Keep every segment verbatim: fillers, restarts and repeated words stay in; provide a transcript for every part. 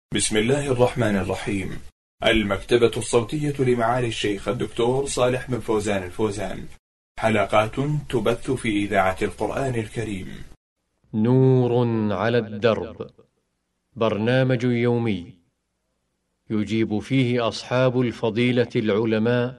بسم الله الرحمن الرحيم. المكتبة الصوتية لمعالي الشيخ الدكتور صالح بن فوزان الفوزان، حلقات تبث في إذاعة القرآن الكريم. نور على الدرب، برنامج يومي يجيب فيه أصحاب الفضيلة العلماء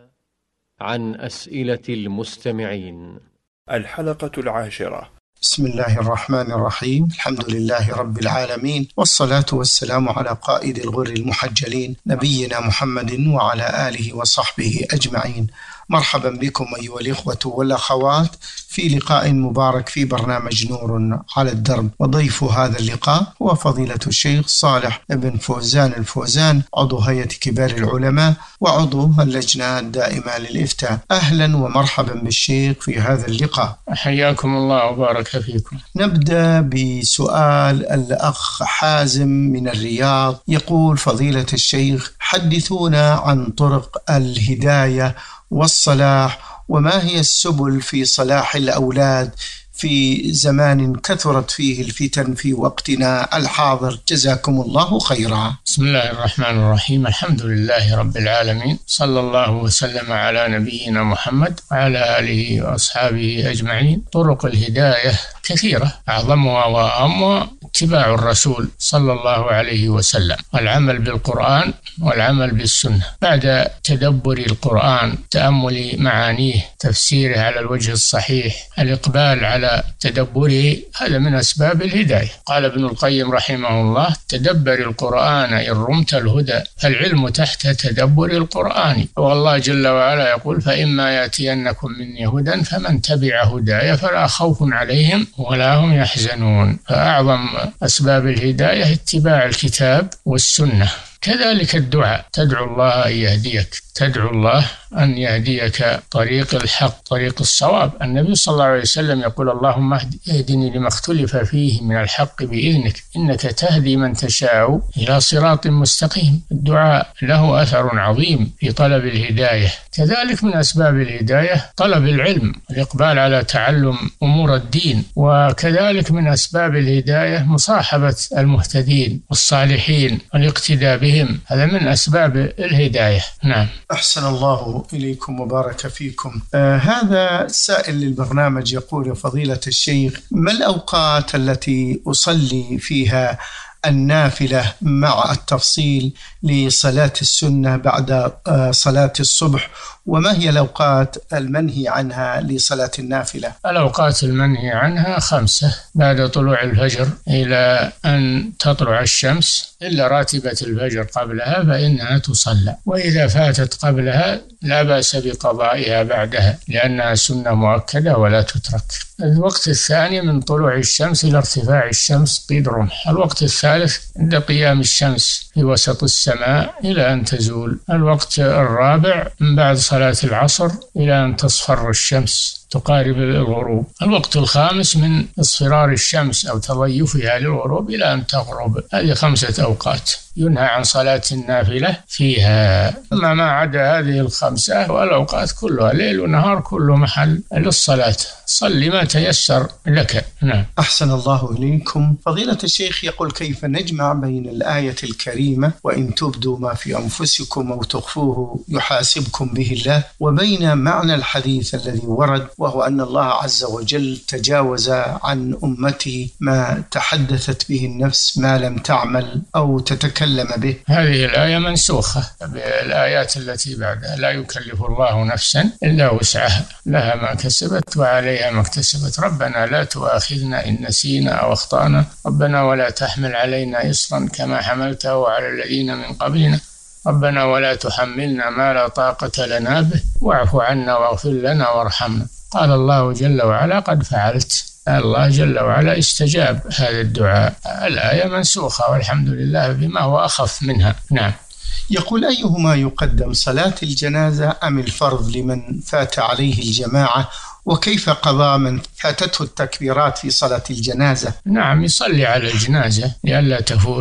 عن أسئلة المستمعين. الحلقة العاشرة. بسم الله الرحمن الرحيم. الحمد لله رب العالمين، والصلاة والسلام على قائد الغر المحجلين نبينا محمد وعلى آله وصحبه أجمعين. مرحبا بكم أيها الإخوة والأخوات في لقاء مبارك في برنامج نور على الدرب، وضيف هذا اللقاء هو فضيلة الشيخ صالح بن فوزان الفوزان، عضو هيئة كبار العلماء وعضو اللجنة الدائمة للإفتاء. أهلا ومرحبا بالشيخ في هذا اللقاء. حياكم الله وبارك فيكم. نبدأ بسؤال الأخ حازم من الرياض، يقول: فضيلة الشيخ، حدثونا عن طرق الهداية والصلاح، وما هي السبل في صلاح الأولاد في زمان كثرت فيه الفتن في وقتنا الحاضر؟ جزاكم الله خيرا. بسم الله الرحمن الرحيم. الحمد لله رب العالمين، صلى الله وسلم على نبينا محمد وعلى آله وأصحابه أجمعين. طرق الهداية كثيرة، أعظمها وأهمها اتباع الرسول صلى الله عليه وسلم، والعمل بالقرآن والعمل بالسنة. بعد تدبر القرآن، تأمل معانيه، تفسيره على الوجه الصحيح، الإقبال على تدبره، هذا من أسباب الهداية. قال ابن القيم رحمه الله: تدبر القرآن إن رمت الهدى، العلم تحت تدبر القرآن. والله جل وعلا يقول: فإما يأتينكم مني هدى فمن تبع هداي فلا خوف عليهم ولا هم يحزنون. فأعظم أسباب الهداية اتباع الكتاب والسنة. كذلك الدعاء، تدعو الله أن يهديك، تدعو الله أن يهديك طريق الحق، طريق الصواب. النبي صلى الله عليه وسلم يقول: اللهم اهدني لما اختلف فيه من الحق بإذنك إنك تهدي من تشاء إلى صراط مستقيم. الدعاء له أثر عظيم في طلب الهداية. كذلك من أسباب الهداية طلب العلم، الإقبال على تعلم أمور الدين. وكذلك من أسباب الهداية مصاحبة المهتدين والصالحين والاقتداء بهم، هذا من أسباب الهداية. نعم. أحسن الله إليكم وبارك فيكم. آه هذا سائل للبرنامج يقول: فضيلة الشيخ، ما الأوقات التي أصلي فيها النافلة مع التفصيل لصلاة السنة بعد صلاة الصبح، وما هي الأوقات المنهي عنها لصلاة النافلة؟ الأوقات المنهي عنها خمسة: بعد طلوع الفجر إلى أن تطلع الشمس، إلا راتبة الفجر قبلها فإنها تصلى، وإذا فاتت قبلها لا بأس بقضائها بعدها لأنها سنة مؤكدة ولا تترك. الوقت الثاني من طلوع الشمس إلى ارتفاع الشمس قيد رمح. الوقت الثالث عند قيام الشمس في وسط السماء إلى أن تزول. الوقت الرابع من بعد صلاة العصر إلى أن تصفر الشمس تقارب الغروب. الوقت الخامس من اصفرار الشمس أو تضيفها للغروب إلى أن تغرب. هذه خمسة أوقات ينهى عن صلاة النافلة فيها. أما ما عدا هذه الخمسة والأوقات كلها ليل ونهار كله محل للصلاة، صل ما تيسر لك. نعم. أحسن الله إليكم. فضيلة الشيخ يقول: كيف نجمع بين الآية الكريمة وإن تبدوا ما في أنفسكم أو تخفوه يحاسبكم به الله، وبين معنى الحديث الذي ورد وهو أن الله عز وجل تجاوز عن أمتي ما تحدثت به النفس ما لم تعمل أو تتكلم به؟ هذه الآية منسوخة بالآيات التي بعدها: لا يكلف الله نفسا إلا وسعها، لها ما كسبت وعليها ما اكتسبت، ربنا لا تؤاخذنا إن نسينا أو أخطأنا، ربنا ولا تحمل علينا إصرا كما حملته على الذين من قبلنا، ربنا ولا تحملنا ما لا طاقة لنا به، واعف عنا واغفر لنا وارحمنا. قال الله جل وعلا: قد فعلت. الله جل وعلا استجاب هذا الدعاء. الآية منسوخة والحمد لله بما هو أخف منها. نعم. يقول: أيهما يقدم، صلاة الجنازة أم الفرض لمن فات عليه الجماعة؟ وكيف قضاء من فاتته التكبيرات في صلاة الجنازة؟ نعم، يصلي على الجنازة لئلا تفوت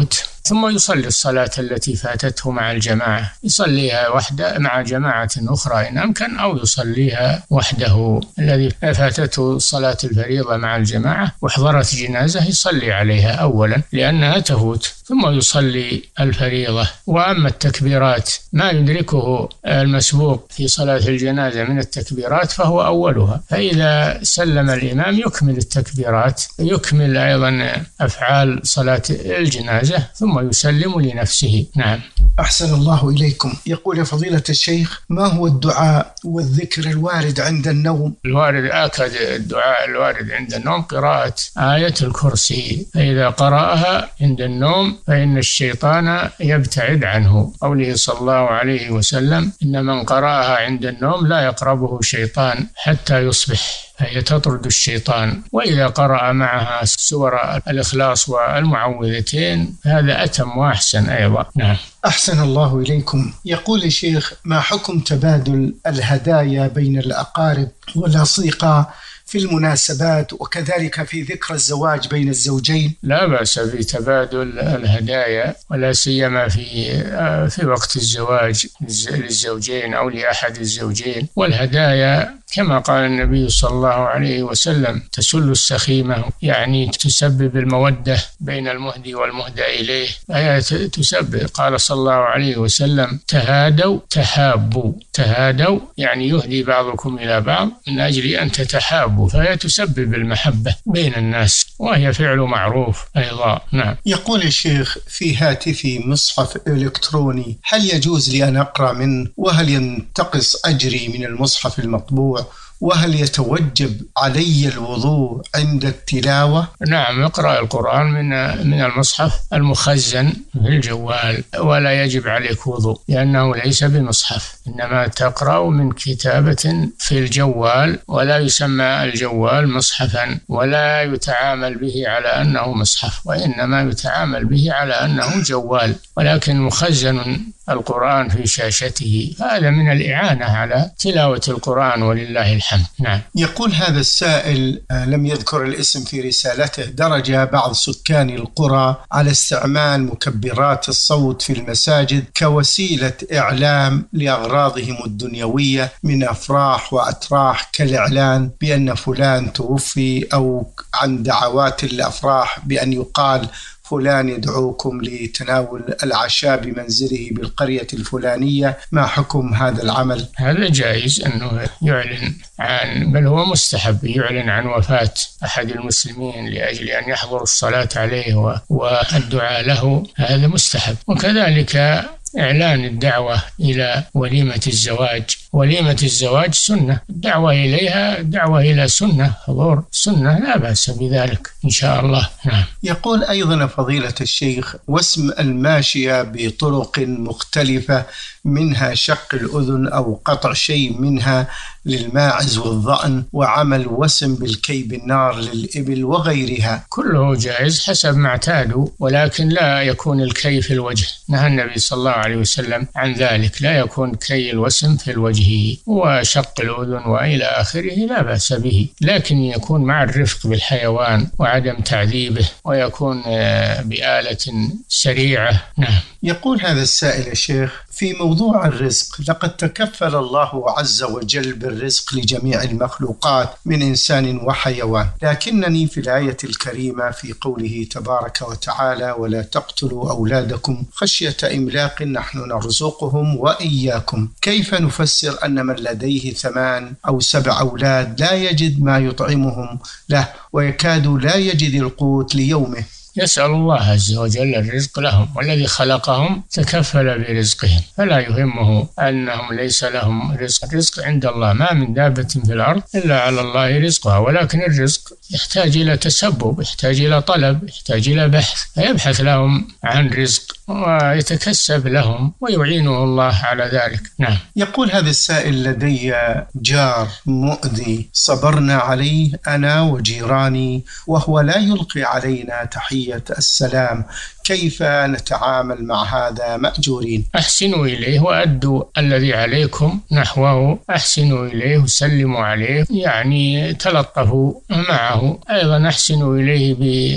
ثم يصلي الصلاة التي فاتته مع الجماعة، يصليها وحده مع جماعة أخرى إن أمكن، أو يصليها وحده. الذي فاتته صلاة الفريضة مع الجماعة وحضرت جنازة يصلي عليها أولا لأنها تفوت، ثم يصلي الفريضة. وأما التكبيرات ما يدركه المسبوق في صلاة الجنازة من التكبيرات فهو أولها، فإذا سلم الإمام يكمل التكبيرات، يكمل أيضا أفعال صلاة الجنازة ثم يسلم لنفسه. نعم. أحسن الله إليكم. يقول فضيلة الشيخ: ما هو الدعاء والذكر الوارد عند النوم؟ الوارد آكد الدعاء الوارد عند النوم قراءة آية الكرسي، فإذا قرأها عند النوم فإن الشيطان يبتعد عنه. قوله صلى الله عليه وسلم: إن من قرأها عند النوم لا يقربه شيطان حتى يصبح، فهي تطرد الشيطان. وإذا قرأ معها سور الإخلاص والمعوذتين هذا أتم وأحسن أيضا. نعم. أحسن الله إليكم. يقول الشيخ: ما حكم تبادل الهدايا بين الأقارب والأصدقاء في المناسبات وكذلك في ذكرى الزواج بين الزوجين؟ لا بأس بتبادل الهدايا، ولا سيما في في وقت الزواج للزوجين أو لأحد الزوجين. والهدايا كما قال النبي صلى الله عليه وسلم: تسل السخيمة، يعني تسبب المودة بين المهدي والمهدى إليه. فهي تسبب. قال صلى الله عليه وسلم: تهادوا تحابوا. تهادوا يعني يهدي بعضكم إلى بعض من أجل أن تتحابوا، فهي تسبب المحبة بين الناس، وهي فعل معروف أيضا. نعم. يقول الشيخ: في هاتفي مصحف إلكتروني، هل يجوز لي أن أقرأ منه؟ وهل ينتقص أجري من المصحف المطبوع؟ وهل يتوجب علي الوضوء عند التلاوة؟ نعم، اقرأ القرآن من من المصحف المخزن في الجوال، ولا يجب عليك وضوء لأنه ليس بمصحف، إنما تقرأ من كتابة في الجوال، ولا يسمى الجوال مصحفا، ولا يتعامل به على أنه مصحف، وإنما يتعامل به على أنه جوال، ولكن مخزن القرآن في شاشته. هذا من الإعانة على تلاوة القرآن ولله الحمد. نعم. يقول هذا السائل، لم يذكر الاسم في رسالته: درج بعض سكان القرى على استعمال مكبرات الصوت في المساجد كوسيلة إعلام لأغراضهم الدنيوية من أفراح وأتراح، كالإعلان بأن فلان توفي، أو عن دعوات الأفراح بأن يقال فلان يدعوكم لتناول العشاء بمنزله بالقرية الفلانية. ما حكم هذا العمل؟ هذا جائز أنه يعلن عن، بل هو مستحب، يعلن عن وفاة أحد المسلمين لأجل أن يحضر الصلاة عليه والدعاء له، هذا مستحب. وكذلك إعلان الدعوة إلى وليمة الزواج. وليمة الزواج سنة، الدعوة إليها دعوة إلى سنة، حضور سنة، لا بأس بذلك إن شاء الله. نعم. يقول أيضا فضيلة الشيخ: وسم الماشية بطرق مختلفة، منها شق الأذن أو قطع شيء منها للماعز والظأن، وعمل وسم بالكي بالنار للإبل وغيرها، كله جائز حسب ما اعتادوا، ولكن لا يكون الكي في الوجه. نهى النبي صلى الله عليه وسلم عن ذلك، لا يكون كي الوسم في الوجه، وشق الأذن وإلى آخره لا بأس به، لكن يكون مع الرفق بالحيوان وعدم تعذيبه، ويكون بآلة سريعة. نعم. يقول هذا السائل يا شيخ: في موضوع الرزق، لقد تكفل الله عز وجل بالرزق لجميع المخلوقات من إنسان وحيوان، لكنني في الآية الكريمة في قوله تبارك وتعالى: ولا تقتلوا أولادكم خشية إملاق نحن نرزقهم وإياكم، كيف نفسر أن من لديه ثمان أو سبع أولاد لا يجد ما يطعمهم له، ويكاد لا يجد القوت ليومه؟ يسأل الله عز وجل الرزق لهم، والذي خلقهم تكفل برزقهم، فلا يهمه أنهم ليس لهم رزق. الرزق عند الله، ما من دابة في الأرض إلا على الله رزقها، ولكن الرزق يحتاج إلى تسبب، يحتاج إلى طلب، يحتاج إلى بحث، فيبحث لهم عن رزق ويتكسب لهم ويعينه الله على ذلك. نعم. يقول هذا السائل: لدي جار مؤذي صبرنا عليه أنا وجيراني، وهو لا يلقي علينا تحية السلام، كيف نتعامل مع هذا مأجورين؟ أحسنوا إليه وأدوا الذي عليكم نحوه، أحسنوا إليه وسلموا عليه، يعني تلطفوا معه. أيضا أحسنوا إليه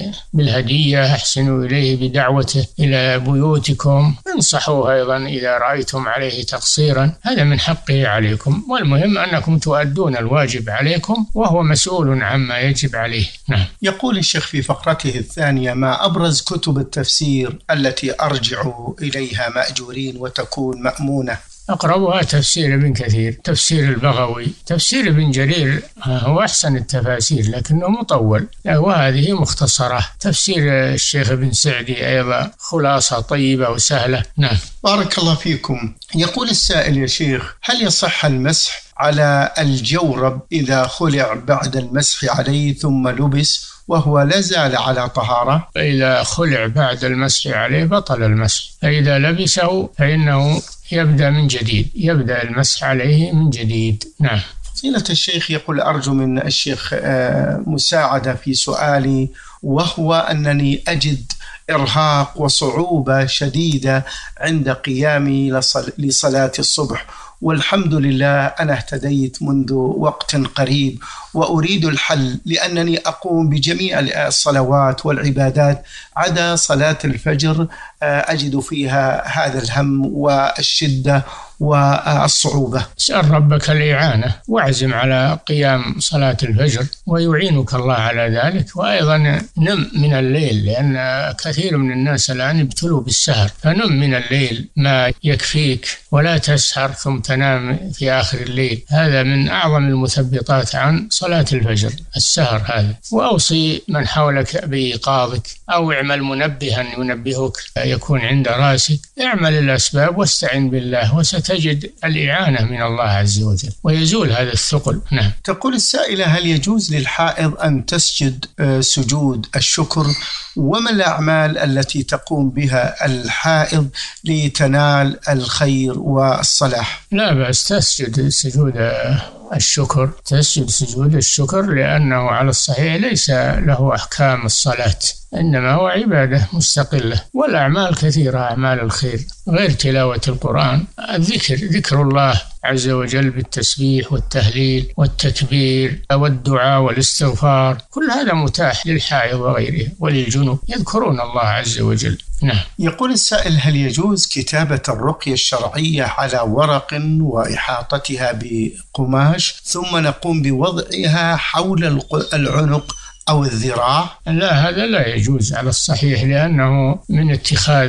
بالهدية، أحسنوا إليه بدعوته إلى بيوتكم، انصحوه أيضا إذا رأيتم عليه تقصيرا، هذا من حقه عليكم. والمهم أنكم تؤدون الواجب عليكم وهو مسؤول عما يجب عليه. نعم. يقول الشيخ في فقرته الثانية: ما أبرز كتب التفسير التي أرجع إليها مأجورين وتكون مأمونة؟ أقربها تفسير ابن كثير، تفسير البغوي، تفسير ابن جرير هو أحسن التفاسير لكنه مطول، وهذه مختصرة. تفسير الشيخ ابن سعدي أيضا خلاصة طيبة وسهلة. نعم. بارك الله فيكم. يقول السائل: يا شيخ، هل يصح المسح على الجورب إذا خلع بعد المسح عليه ثم لبس وهو لا زال على طهارة؟ إذا خلع بعد المسح عليه بطل المسح، فإذا لبسه فإنه يبدأ من جديد، يبدأ المسح عليه من جديد. نعم. فضيلة الشيخ يقول: أرجو من الشيخ مساعدة في سؤالي، وهو أنني أجد إرهاق وصعوبة شديدة عند قيامي لصلاة الصبح، والحمد لله أنا اهتديت منذ وقت قريب، وأريد الحل لأنني أقوم بجميع الصلوات والعبادات عدا صلاة الفجر، أجد فيها هذا الهم والشدة والصعوبة. اسأل ربك الإعانة واعزم على قيام صلاة الفجر ويعينك الله على ذلك. وأيضا نم من الليل، لأن كثير من الناس الآن ابتلوا بالسهر، فنم من الليل ما يكفيك، ولا تسهر ثم تنام في آخر الليل، هذا من أعظم المثبطات عن صلاة الفجر السهر هذا. وأوصي من حولك بإيقاظك، أو اعمل منبها ينبهك يكون عند راسك، اعمل الأسباب واستعن بالله وستجد الإعانة من الله عز وجل ويزول هذا الثقل. نعم. تقول السائلة: هل يجوز للحائض أن تسجد سجود الشكر؟ وما الأعمال التي تقوم بها الحائض لتنال الخير والصلاح؟ لا بأس تسجد سجود الشكر، تسجد سجود الشكر، لأنه على الصحيح ليس له أحكام الصلاة، إنما هو عبادة مستقلة. والأعمال كثيرة، أعمال الخير غير تلاوة القرآن، الذكر، ذكر الله عز وجل بالتسبيح والتهليل والتكبير والدعاء والاستغفار، كل هذا متاح للحائض وغيره وللجنوب، يذكرون الله عز وجل. نعم. يقول السائل: هل يجوز كتابة الرقية الشرعية على ورق وإحاطتها بقماش ثم نقوم بوضعها حول العنق أو الذراع؟ لا، هذا لا يجوز على الصحيح، لأنه من اتخاذ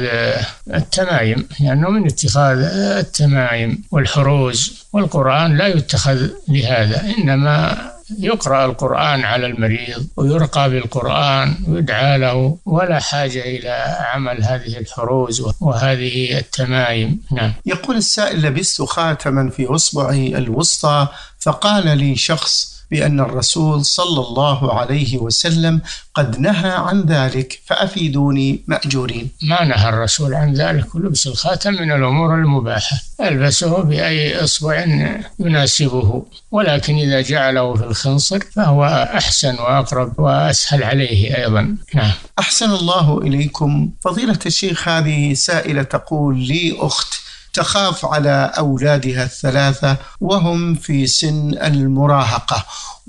التمايم، لأنه من اتخاذ التمايم والحروز، والقرآن لا يتخذ لهذا، إنما يقرأ القرآن على المريض ويرقى بالقرآن ويدعى له، ولا حاجة إلى عمل هذه الحروز وهذه التمايم. نعم. يقول السائل: لبست خاتما في أصبعي الوسطى، فقال لي شخص بأن الرسول صلى الله عليه وسلم قد نهى عن ذلك، فأفيدوني مأجورين. ما نهى الرسول عن ذلك، ولبس الخاتم من الأمور المباحة، ألبسه بأي إصبع يناسبه، ولكن إذا جعله في الخنصر فهو أحسن وأقرب وأسهل عليه أيضا. نعم. أحسن الله إليكم. فضيلة الشيخ، هذه سائلة تقول: لي أخت تخاف على أولادها الثلاثة وهم في سن المراهقة،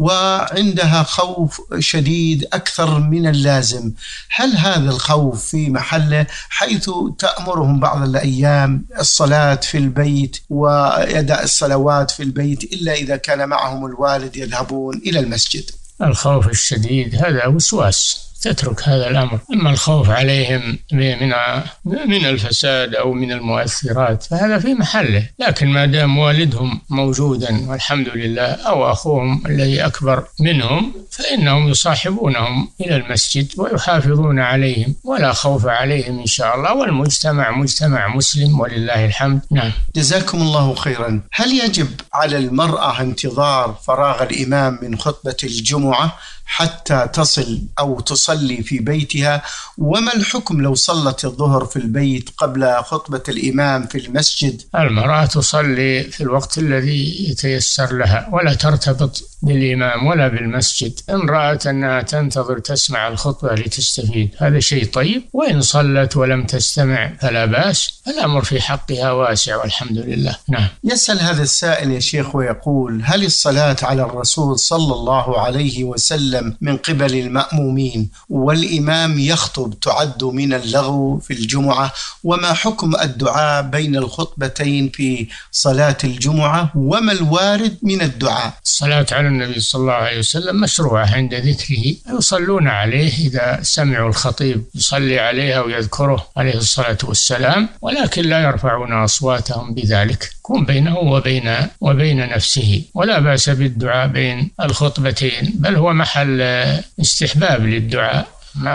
وعندها خوف شديد أكثر من اللازم، هل هذا الخوف في محله، حيث تأمرهم بعض الأيام الصلاة في البيت ويدع الصلوات في البيت إلا إذا كان معهم الوالد يذهبون إلى المسجد؟ الخوف الشديد هذا وسواس، تترك هذا الأمر. أما الخوف عليهم من من الفساد أو من المؤثرات فهذا في محله، لكن ما دام والدهم موجودا والحمد لله، أو أخوهم الذي أكبر منهم، فإنهم يصاحبونهم إلى المسجد ويحافظون عليهم، ولا خوف عليهم إن شاء الله، والمجتمع مجتمع مسلم ولله الحمد. نعم. جزاكم الله خيرا. هل يجب على المرأة انتظار فراغ الإمام من خطبة الجمعة حتى تصل أو تصلي في بيتها؟ وما الحكم لو صلت الظهر في البيت قبل خطبة الإمام في المسجد؟ المرأة تصلي في الوقت الذي يتيسر لها، ولا ترتبط بالإمام ولا بالمسجد. إن رأت أنها تنتظر تسمع الخطبة لتستفيد هذا شيء طيب، وإن صلت ولم تستمع فلا بأس، الأمر في حقها واسع والحمد لله. نعم. يسأل هذا السائل يا شيخ ويقول: هل الصلاة على الرسول صلى الله عليه وسلم من قبل المأمومين والإمام يخطب تعد من اللغو في الجمعة؟ وما حكم الدعاء بين الخطبتين في صلاة الجمعة؟ وما الوارد من الدعاء؟ الصلاة على النبي صلى الله عليه وسلم مشروعة عند ذكره، يصلون عليه إذا سمعوا الخطيب يصلي عليه ويذكره عليه الصلاة والسلام، ولكن لا يرفعون أصواتهم بذلك، يكون بينه وبين وبين نفسه، ولا بأس بالدعاء بين الخطبتين، بل هو محل استحباب للدعاء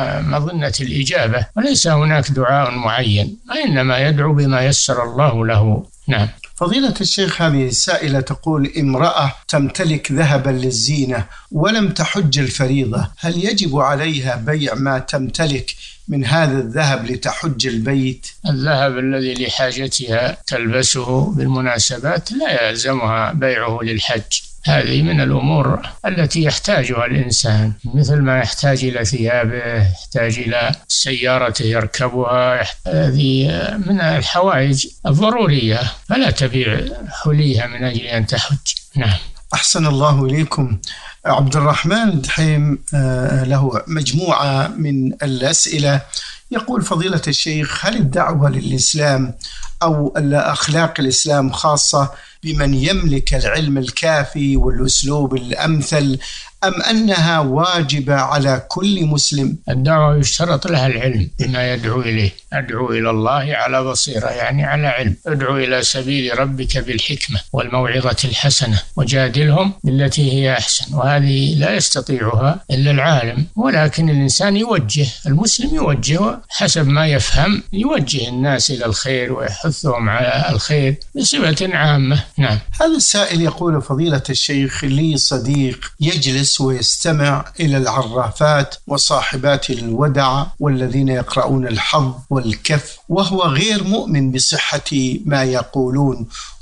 مظنة الإجابة، وليس هناك دعاء معين، إنما يدعو بما يسر الله له. نعم. فضيلة الشيخ، هذه السائلة تقول: امرأة تمتلك ذهبا للزينة ولم تحج الفريضة، هل يجب عليها بيع ما تمتلك من هذا الذهب لتحج البيت؟ الذهب الذي لحاجتها تلبسه بالمناسبات لا يلزمها بيعه للحج، هذه من الأمور التي يحتاجها الإنسان، مثل ما يحتاج إلى ثيابه، يحتاج إلى سيارة يركبها، هذه من الحوائج الضرورية، فلا تبيع حليها من أجل أن تحج. نعم. أحسن الله إليكم. عبد الرحمن دحيم له مجموعة من الأسئلة، يقول: فضيلة الشيخ، هل الدعوة للإسلام أو أخلاق الإسلام خاصة بمن يملك العلم الكافي والأسلوب الأمثل، أم أنها واجبة على كل مسلم؟ الدعوة يشترط لها العلم بما يدعو إليه، أدعو إلى الله على بصيرة، يعني على علم، ادعو إلى سبيل ربك بالحكمة والموعظة الحسنة وجادلهم بالتي هي أحسن، وهذه لا يستطيعها إلا العالم، ولكن الإنسان يوجه، المسلم يوجه حسب ما يفهم، يوجه الناس إلى الخير ويحثهم على الخير بصفة عامة. نعم. هذا السائل يقول: فضيلة الشيخ، لي صديق يجلس ويستمع إلى العرافات وصاحبات الودع والذين يقرؤون الحظ والكف، وهو غير مؤمن بصحة ما يقولون،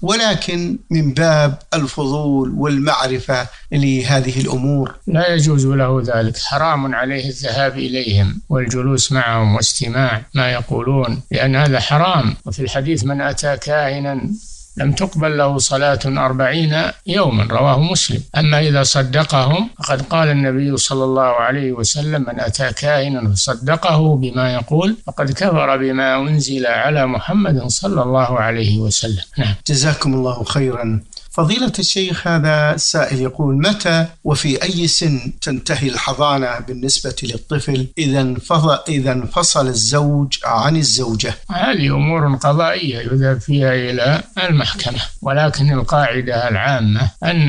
ولكن من باب الفضول والمعرفة لهذه الأمور. لا يجوز له ذلك، حرام عليه الذهاب إليهم والجلوس معهم واستماع ما يقولون، لأن هذا حرام. وفي الحديث: من أتى كاهنا لم تقبل له صلاة أربعين يوما، رواه مسلم. أما إذا صدقهم فقد قال النبي صلى الله عليه وسلم: من أتى كاهنا فصدقه بما يقول فقد كفر بما أنزل على محمد صلى الله عليه وسلم. نعم. جزاكم الله خيرا. فضيلة الشيخ، هذا السائل يقول: متى وفي أي سن تنتهي الحضانة بالنسبة للطفل إذا انفصل, إذا انفصل الزوج عن الزوجة؟ هذه أمور قضائية يذهب فيها إلى المحكمة، ولكن القاعدة العامة أن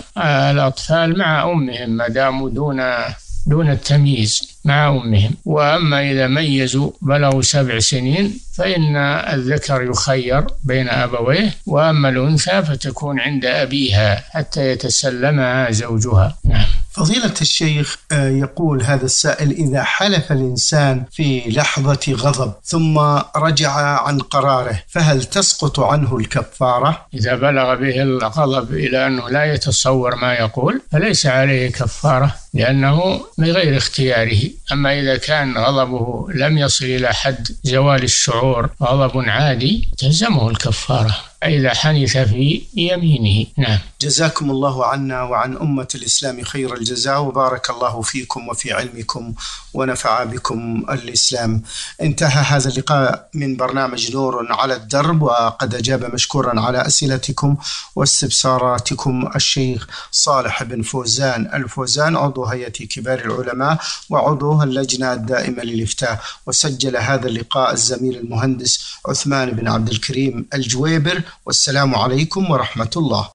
الأطفال مع أمهم ما داموا دون دون التمييز مع أمهم، وأما إذا ميزوا بلغوا سبع سنين فإن الذكر يخير بين أبويه، وأما الأنثى فتكون عند أبيها حتى يتسلمها زوجها. نعم. فضيلة الشيخ، يقول هذا السائل: إذا حلف الإنسان في لحظة غضب ثم رجع عن قراره فهل تسقط عنه الكفارة؟ إذا بلغ به الغضب إلى أنه لا يتصور ما يقول فليس عليه كفارة، لأنه من غير اختياره. أما إذا كان غضبه لم يصل إلى حد زوال الشعور، غضب عادي، تلزمه الكفارة إذا حنث في يمينه. نعم. جزاكم الله عنا وعن أمة الإسلام خير الجزاء، وبارك الله فيكم وفي علمكم ونفع بكم الإسلام. انتهى هذا اللقاء من برنامج نور على الدرب، وقد أجاب مشكورا على أسئلتكم واستفساراتكم الشيخ صالح بن فوزان الفوزان، عضو هيئة كبار العلماء وعضو اللجنة الدائمة للإفتاء. وسجل هذا اللقاء الزميل المهندس عثمان بن عبد الكريم الجويبر. والسلام عليكم ورحمة الله.